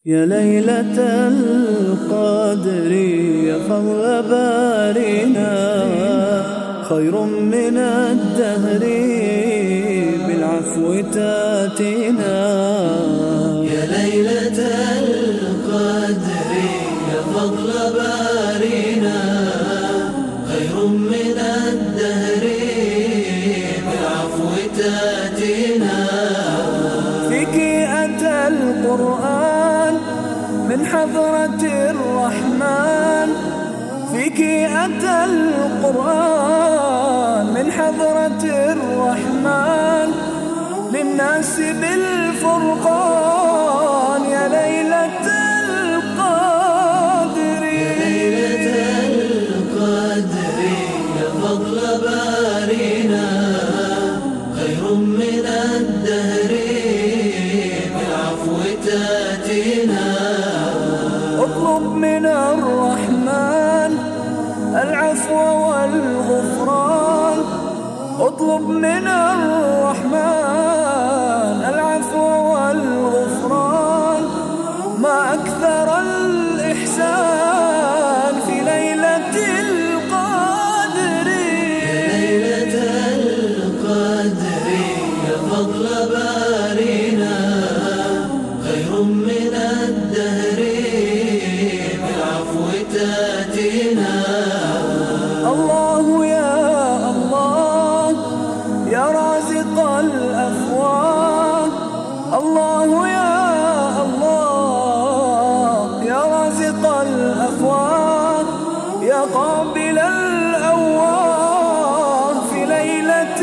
يا ليلة القدر يا فضل بارنا، خير من الدهر بالعفو تاتينا. يا ليلة القدر يا فضل بارنا، خير من الدهر بالعفو تاتينا. فيك أتى القرآن من حضرة الرحمن، فيك أتى القرآن من حضرة الرحمن، للناس بالفرقان. يا ليلة القدر يا ليلة القدر يا فضل بارنا، خير من الدهر بالعفو تاتينا. اطلب من الرحمن العفو والغفران، اطلب من الرحمن العفو والغفران. ما أكثر الإحسان في ليلة القدر. يا ليلة القدر يا فضل بارنا، خير من الدهر بالعفو تاتينا. الله يا الله يا رازق الأفواه، الله يا الله يا رازق الأفواه، يا قابل الأواه في ليلة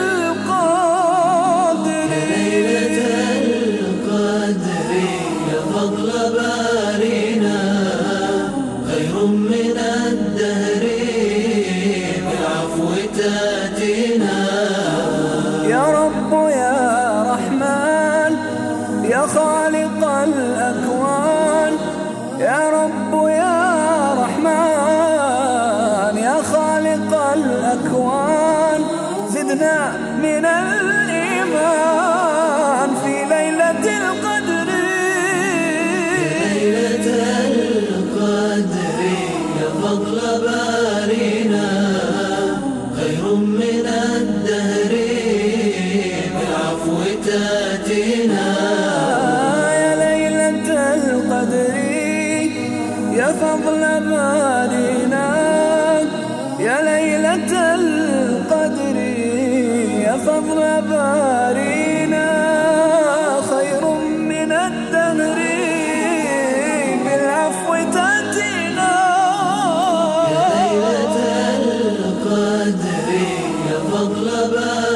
القدر. يا ليلة القدر يا فضل بارنا، خير من الدهر بالعفو تاتينا. يا رب يا رحمن يا خالق الأكوان، يا رب يا رحمن يا خالق الأكوان. زدنا من الإيمان في ليلة القدر. ليلة القدر يا فضل بارنا، خير من الدهر بالعفو تاتينا. يا ليلة القدر يا فضل بارنا، يا ليلة القدر يا فضل بارنا، خير من الدهر بالعفو تاتينا. يا ليلة القدر يا فضل بارنا،